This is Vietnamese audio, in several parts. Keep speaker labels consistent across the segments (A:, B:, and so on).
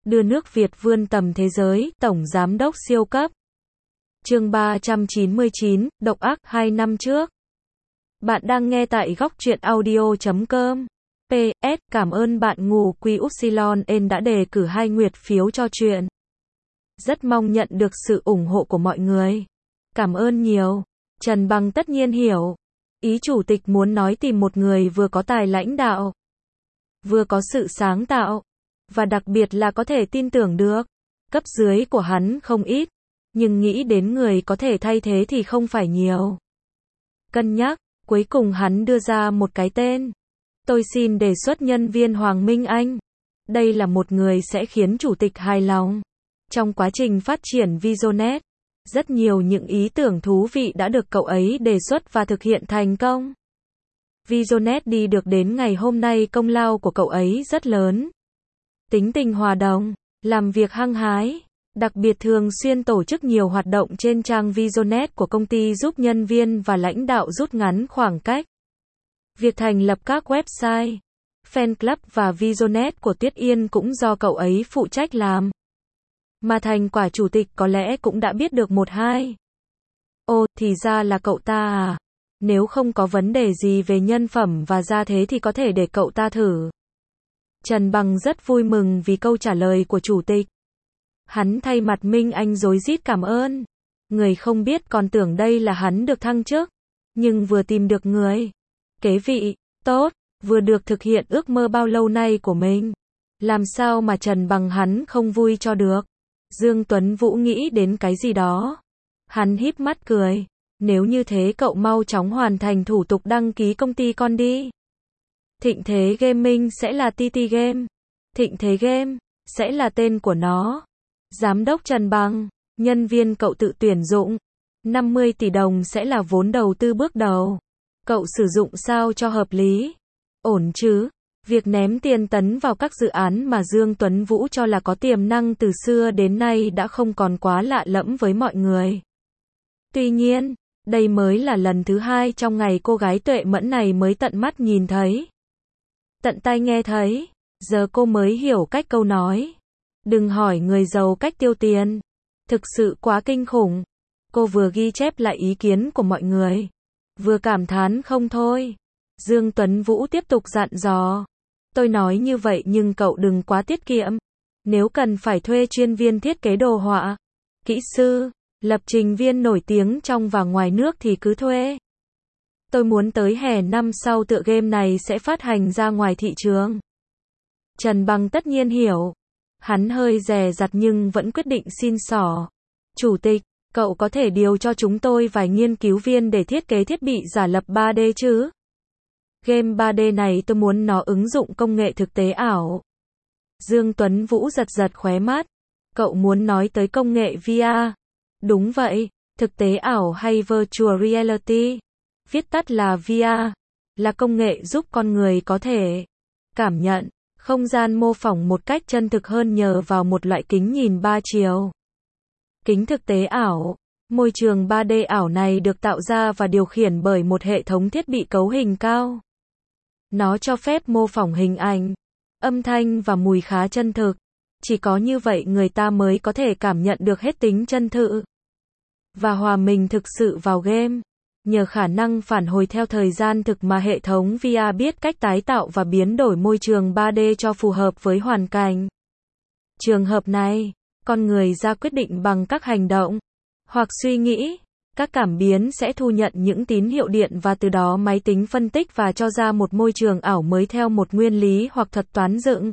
A: đưa nước Việt vươn tầm thế giới, Tổng Giám đốc siêu cấp. Chương 399, độc ác 2 năm trước. Bạn đang nghe tại góc truyện audio.com. PS, cảm ơn bạn Ngù Quy Upsilon N đã đề cử 2 nguyệt phiếu cho truyện. Rất mong nhận được sự ủng hộ của mọi người. Cảm ơn nhiều. Trần Bằng tất nhiên hiểu. Ý chủ tịch muốn nói tìm một người vừa có tài lãnh đạo, vừa có sự sáng tạo, và đặc biệt là có thể tin tưởng được. Cấp dưới của hắn không ít, nhưng nghĩ đến người có thể thay thế thì không phải nhiều. Cân nhắc, cuối cùng hắn đưa ra một cái tên. Tôi xin đề xuất nhân viên Hoàng Minh Anh. Đây là một người sẽ khiến chủ tịch hài lòng. Trong quá trình phát triển Visionet, rất nhiều những ý tưởng thú vị đã được cậu ấy đề xuất và thực hiện thành công. Visionet đi được đến ngày hôm nay công lao của cậu ấy rất lớn. Tính tình hòa đồng, làm việc hăng hái, đặc biệt thường xuyên tổ chức nhiều hoạt động trên trang Visionet của công ty giúp nhân viên và lãnh đạo rút ngắn khoảng cách. Việc thành lập các website, fan club và Visionet của Tuyết Yên cũng do cậu ấy phụ trách làm. Mà thành quả chủ tịch có lẽ cũng đã biết được 1-2. Ồ, thì ra là cậu ta à? Nếu không có vấn đề gì về nhân phẩm và gia thế thì có thể để cậu ta thử. Trần Bằng rất vui mừng vì câu trả lời của chủ tịch. Hắn thay mặt Minh Anh rối rít cảm ơn. Người không biết còn tưởng đây là hắn được thăng chức. Nhưng vừa tìm được người kế vị, tốt, vừa được thực hiện ước mơ bao lâu nay của mình. Làm sao mà Trần Bằng hắn không vui cho được. Dương Tuấn Vũ nghĩ đến cái gì đó. Hắn híp mắt cười. Nếu như thế cậu mau chóng hoàn thành thủ tục đăng ký công ty con đi. Thịnh Thế Gaming sẽ là TT Game. Thịnh Thế Game sẽ là tên của nó. Giám đốc Trần Bằng, nhân viên cậu tự tuyển dụng. 50 tỷ đồng sẽ là vốn đầu tư bước đầu. Cậu sử dụng sao cho hợp lý. Ổn chứ? Việc ném tiền tấn vào các dự án mà Dương Tuấn Vũ cho là có tiềm năng từ xưa đến nay đã không còn quá lạ lẫm với mọi người. Tuy nhiên, đây mới là lần thứ 2 trong ngày cô gái tuệ mẫn này mới tận mắt nhìn thấy, tận tai nghe thấy. Giờ cô mới hiểu cách câu nói. Đừng hỏi người giàu cách tiêu tiền. Thực sự quá kinh khủng. Cô vừa ghi chép lại ý kiến của mọi người, vừa cảm thán không thôi. Dương Tuấn Vũ tiếp tục dặn dò. Tôi nói như vậy nhưng cậu đừng quá tiết kiệm. Nếu cần phải thuê chuyên viên thiết kế đồ họa, kỹ sư, lập trình viên nổi tiếng trong và ngoài nước thì cứ thuê. Tôi muốn tới hè năm sau tựa game này sẽ phát hành ra ngoài thị trường. Trần Bằng tất nhiên hiểu. Hắn hơi dè dặt nhưng vẫn quyết định xin xỏ. Chủ tịch, cậu có thể điều cho chúng tôi vài nghiên cứu viên để thiết kế thiết bị giả lập 3D chứ? Game 3D này tôi muốn nó ứng dụng công nghệ thực tế ảo. Dương Tuấn Vũ giật giật khóe mắt. Cậu muốn nói tới công nghệ VR. Đúng vậy, thực tế ảo hay Virtual Reality, viết tắt là VR, là công nghệ giúp con người có thể cảm nhận không gian mô phỏng một cách chân thực hơn nhờ vào một loại kính nhìn 3 chiều. Kính thực tế ảo, môi trường 3D ảo này được tạo ra và điều khiển bởi một hệ thống thiết bị cấu hình cao. Nó cho phép mô phỏng hình ảnh, âm thanh và mùi khá chân thực. Chỉ có như vậy người ta mới có thể cảm nhận được hết tính chân thực và hòa mình thực sự vào game. Nhờ khả năng phản hồi theo thời gian thực mà hệ thống VR biết cách tái tạo và biến đổi môi trường 3D cho phù hợp với hoàn cảnh. Trường hợp này, con người ra quyết định bằng các hành động hoặc suy nghĩ. Các cảm biến sẽ thu nhận những tín hiệu điện và từ đó máy tính phân tích và cho ra một môi trường ảo mới theo một nguyên lý hoặc thuật toán dựng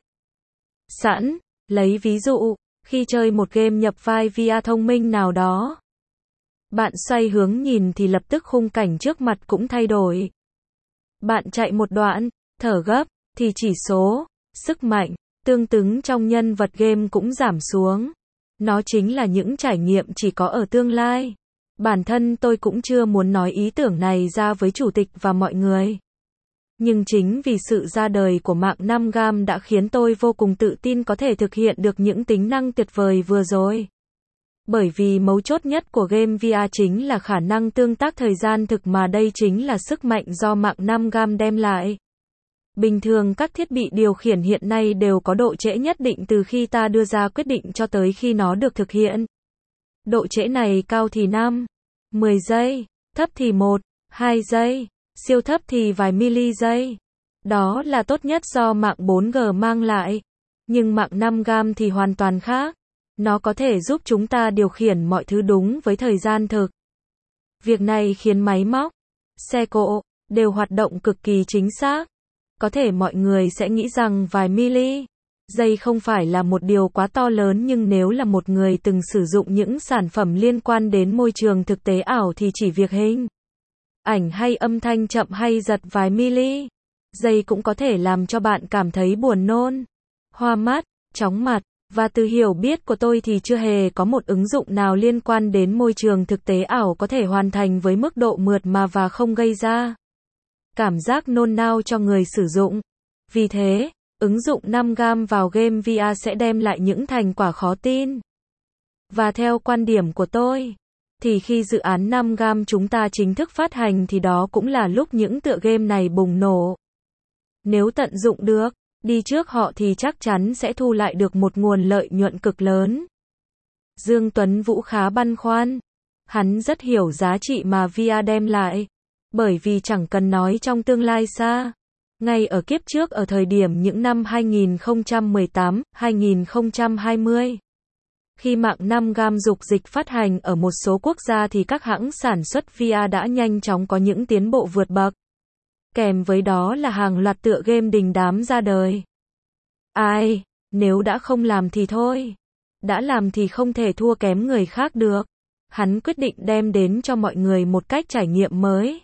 A: sẵn. Lấy ví dụ, khi chơi một game nhập vai VR thông minh nào đó, bạn xoay hướng nhìn thì lập tức khung cảnh trước mặt cũng thay đổi. Bạn chạy một đoạn, thở gấp, thì chỉ số, sức mạnh, tương ứng trong nhân vật game cũng giảm xuống. Nó chính là những trải nghiệm chỉ có ở tương lai. Bản thân tôi cũng chưa muốn nói ý tưởng này ra với chủ tịch và mọi người. Nhưng chính vì sự ra đời của mạng 5G đã khiến tôi vô cùng tự tin có thể thực hiện được những tính năng tuyệt vời vừa rồi. Bởi vì mấu chốt nhất của game VR chính là khả năng tương tác thời gian thực mà đây chính là sức mạnh do mạng 5G đem lại. Bình thường các thiết bị điều khiển hiện nay đều có độ trễ nhất định từ khi ta đưa ra quyết định cho tới khi nó được thực hiện. Độ trễ này cao thì 5, 10 giây, thấp thì 1, 2 giây, siêu thấp thì vài mili giây. Đó là tốt nhất do mạng 4G mang lại. Nhưng mạng 5G thì hoàn toàn khác. Nó có thể giúp chúng ta điều khiển mọi thứ đúng với thời gian thực. Việc này khiến máy móc, xe cộ, đều hoạt động cực kỳ chính xác. Có thể mọi người sẽ nghĩ rằng vài mili giây không phải là một điều quá to lớn, nhưng nếu là một người từng sử dụng những sản phẩm liên quan đến môi trường thực tế ảo thì chỉ việc hình ảnh hay âm thanh chậm hay giật vài mili giây cũng có thể làm cho bạn cảm thấy buồn nôn, hoa mắt, chóng mặt. Và từ hiểu biết của tôi thì chưa hề có một ứng dụng nào liên quan đến môi trường thực tế ảo có thể hoàn thành với mức độ mượt mà và không gây ra cảm giác nôn nao cho người sử dụng. Vì thế, ứng dụng 5G vào game VR sẽ đem lại những thành quả khó tin. Và theo quan điểm của tôi, thì khi dự án 5G chúng ta chính thức phát hành thì đó cũng là lúc những tựa game này bùng nổ. Nếu tận dụng được đi trước họ thì chắc chắn sẽ thu lại được một nguồn lợi nhuận cực lớn. Dương Tuấn Vũ khá băn khoăn. Hắn rất hiểu giá trị mà VR đem lại. Bởi vì chẳng cần nói trong tương lai xa. Ngay ở kiếp trước ở thời điểm những năm 2018, 2020. Khi mạng 5G dục dịch phát hành ở một số quốc gia thì các hãng sản xuất VR đã nhanh chóng có những tiến bộ vượt bậc. Kèm với đó là hàng loạt tựa game đình đám ra đời. Ai, nếu đã không làm thì thôi. Đã làm thì không thể thua kém người khác được. Hắn quyết định đem đến cho mọi người một cách trải nghiệm mới.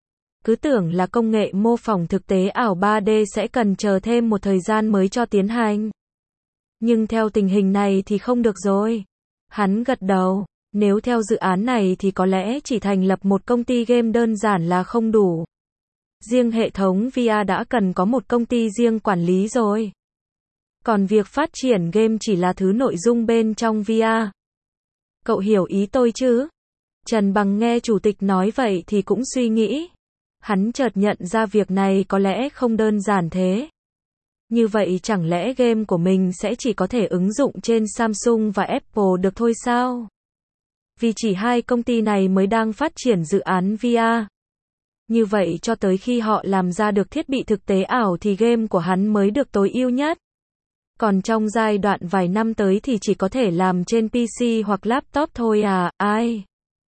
A: Cứ tưởng là công nghệ mô phỏng thực tế ảo 3D sẽ cần chờ thêm một thời gian mới cho tiến hành. Nhưng theo tình hình này thì không được rồi. Hắn gật đầu. Nếu theo dự án này thì có lẽ chỉ thành lập một công ty game đơn giản là không đủ. Riêng hệ thống VR đã cần có một công ty riêng quản lý rồi. Còn việc phát triển game chỉ là thứ nội dung bên trong VR. Cậu hiểu ý tôi chứ? Trần Bằng nghe chủ tịch nói vậy thì cũng suy nghĩ. Hắn chợt nhận ra việc này có lẽ không đơn giản thế. Như vậy chẳng lẽ game của mình sẽ chỉ có thể ứng dụng trên Samsung và Apple được thôi sao? Vì chỉ hai công ty này mới đang phát triển dự án VR. Như vậy cho tới khi họ làm ra được thiết bị thực tế ảo thì game của hắn mới được tối ưu nhất. Còn trong giai đoạn vài năm tới thì chỉ có thể làm trên PC hoặc laptop thôi à, ai?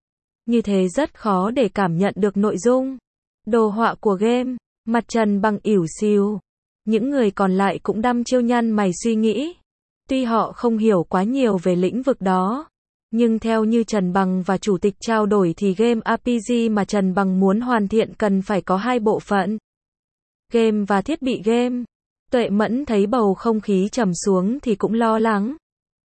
A: Như thế rất khó để cảm nhận được nội dung, đồ họa của game. Mặt Trần Bằng ỉu xìu. Những người còn lại cũng đăm chiêu nhăn mày suy nghĩ. Tuy họ không hiểu quá nhiều về lĩnh vực đó. Nhưng theo như Trần Bằng và Chủ tịch trao đổi thì game RPG mà Trần Bằng muốn hoàn thiện cần phải có hai bộ phận. Game và thiết bị game. Tuệ Mẫn thấy bầu không khí trầm xuống thì cũng lo lắng.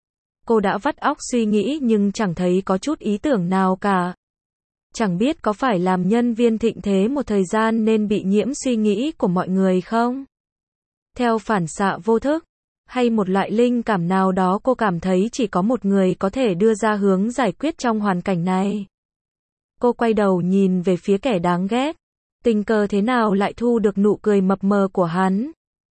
A: Cô đã vắt óc suy nghĩ nhưng chẳng thấy có chút ý tưởng nào cả. Chẳng biết có phải làm nhân viên thịnh thế một thời gian nên bị nhiễm suy nghĩ của mọi người không? Theo phản xạ vô thức, hay một loại linh cảm nào đó cô cảm thấy chỉ có một người có thể đưa ra hướng giải quyết trong hoàn cảnh này. Cô quay đầu nhìn về phía kẻ đáng ghét. Tình cờ thế nào lại thu được nụ cười mập mờ của hắn.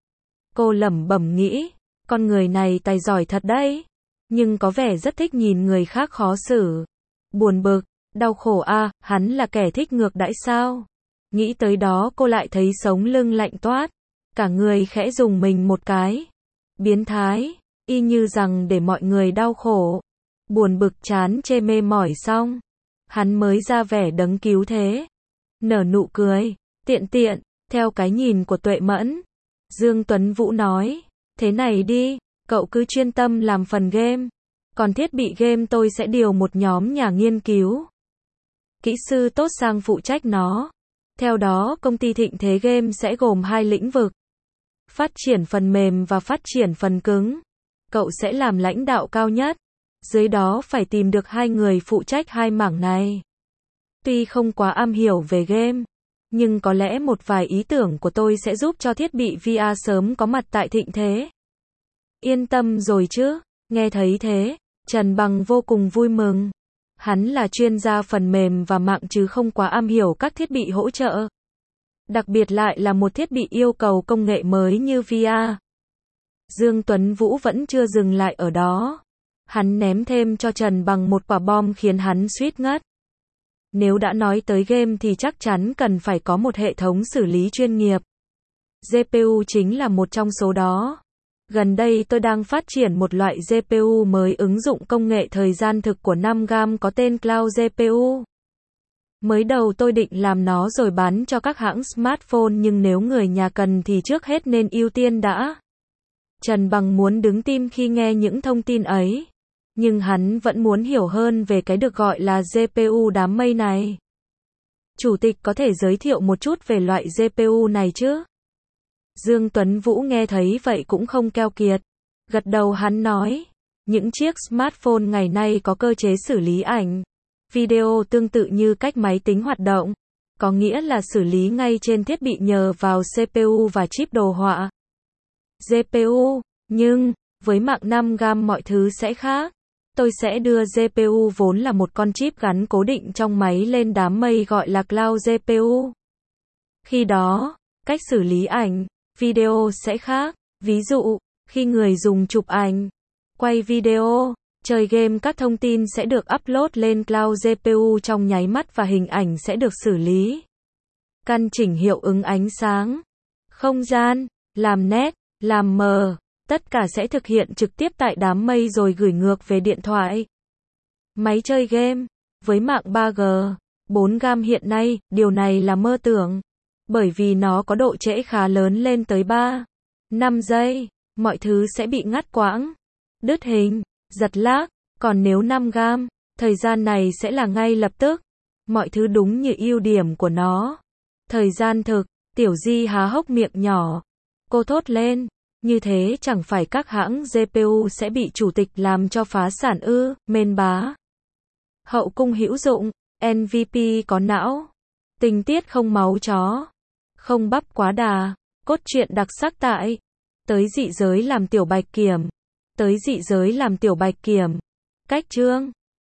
A: Cô lẩm bẩm nghĩ, con người này tài giỏi thật đấy. Nhưng có vẻ rất thích nhìn người khác khó xử. Buồn bực, đau khổ à, hắn là kẻ thích ngược đãi sao? Nghĩ tới đó cô lại thấy sống lưng lạnh toát. Cả người khẽ rùng mình một cái. Biến thái, y như rằng để mọi người đau khổ. Buồn bực chán chê mê mỏi xong. Hắn mới ra vẻ đấng cứu thế. Nở nụ cười, tiện tiện, theo cái nhìn của Tuệ Mẫn. Dương Tuấn Vũ nói, thế này đi, cậu cứ chuyên tâm làm phần game. Còn thiết bị game tôi sẽ điều một nhóm nhà nghiên cứu. Kỹ sư tốt sang phụ trách nó. Theo đó công ty Thịnh Thế Game sẽ gồm hai lĩnh vực. Phát triển phần mềm và phát triển phần cứng. Cậu sẽ làm lãnh đạo cao nhất. Dưới đó phải tìm được hai người phụ trách hai mảng này. Tuy không quá am hiểu về game, nhưng có lẽ một vài ý tưởng của tôi sẽ giúp cho thiết bị VR sớm có mặt tại Thịnh Thế. Yên tâm rồi chứ? Nghe thấy thế, Trần Bằng vô cùng vui mừng. Hắn là chuyên gia phần mềm và mạng chứ không quá am hiểu các thiết bị hỗ trợ. Đặc biệt lại là một thiết bị yêu cầu công nghệ mới như VR. Dương Tuấn Vũ vẫn chưa dừng lại ở đó. Hắn ném thêm cho Trần Bằng một quả bom khiến hắn suýt ngất. Nếu đã nói tới game thì chắc chắn cần phải có một hệ thống xử lý chuyên nghiệp. GPU chính là một trong số đó. Gần đây tôi đang phát triển một loại GPU mới ứng dụng công nghệ thời gian thực của 5GB có tên Cloud GPU. Mới đầu tôi định làm nó rồi bán cho các hãng smartphone nhưng nếu người nhà cần thì trước hết nên ưu tiên đã. Trần Bằng muốn đứng tim khi nghe những thông tin ấy. Nhưng hắn vẫn muốn hiểu hơn về cái được gọi là GPU đám mây này. Chủ tịch có thể giới thiệu một chút về loại GPU này chứ? Dương Tuấn Vũ nghe thấy vậy cũng không keo kiệt. Gật đầu hắn nói, những chiếc smartphone ngày nay có cơ chế xử lý ảnh, video tương tự như cách máy tính hoạt động. Có nghĩa là xử lý ngay trên thiết bị nhờ vào CPU và chip đồ họa. GPU, nhưng, với mạng 5GB mọi thứ sẽ khác. Tôi sẽ đưa GPU vốn là một con chip gắn cố định trong máy lên đám mây gọi là Cloud GPU. Khi đó, cách xử lý ảnh, video sẽ khác. Ví dụ, khi người dùng chụp ảnh, quay video, chơi game các thông tin sẽ được upload lên Cloud GPU trong nháy mắt và hình ảnh sẽ được xử lý. Căn chỉnh hiệu ứng ánh sáng, không gian, làm nét, làm mờ. Tất cả sẽ thực hiện trực tiếp tại đám mây rồi gửi ngược về điện thoại. Máy chơi game, với mạng 3G, 4GB hiện nay, điều này là mơ tưởng. Bởi vì nó có độ trễ khá lớn lên tới 5 giây, mọi thứ sẽ bị ngắt quãng, đứt hình, giật lag. Còn nếu 5GB, thời gian này sẽ là ngay lập tức. Mọi thứ đúng như ưu điểm của nó. Thời gian thực, Tiểu Di há hốc miệng nhỏ. Cô thốt lên. Như thế chẳng phải các hãng GPU sẽ bị chủ tịch làm cho phá sản ư? Mên bá. Hậu cung hữu dụng, MVP có não. Tình tiết không máu chó. Không bắp quá đà. Cốt truyện đặc sắc tại. Tới dị giới làm tiểu bạch kiểm. Tới dị giới làm tiểu bạch kiểm. Cách chương.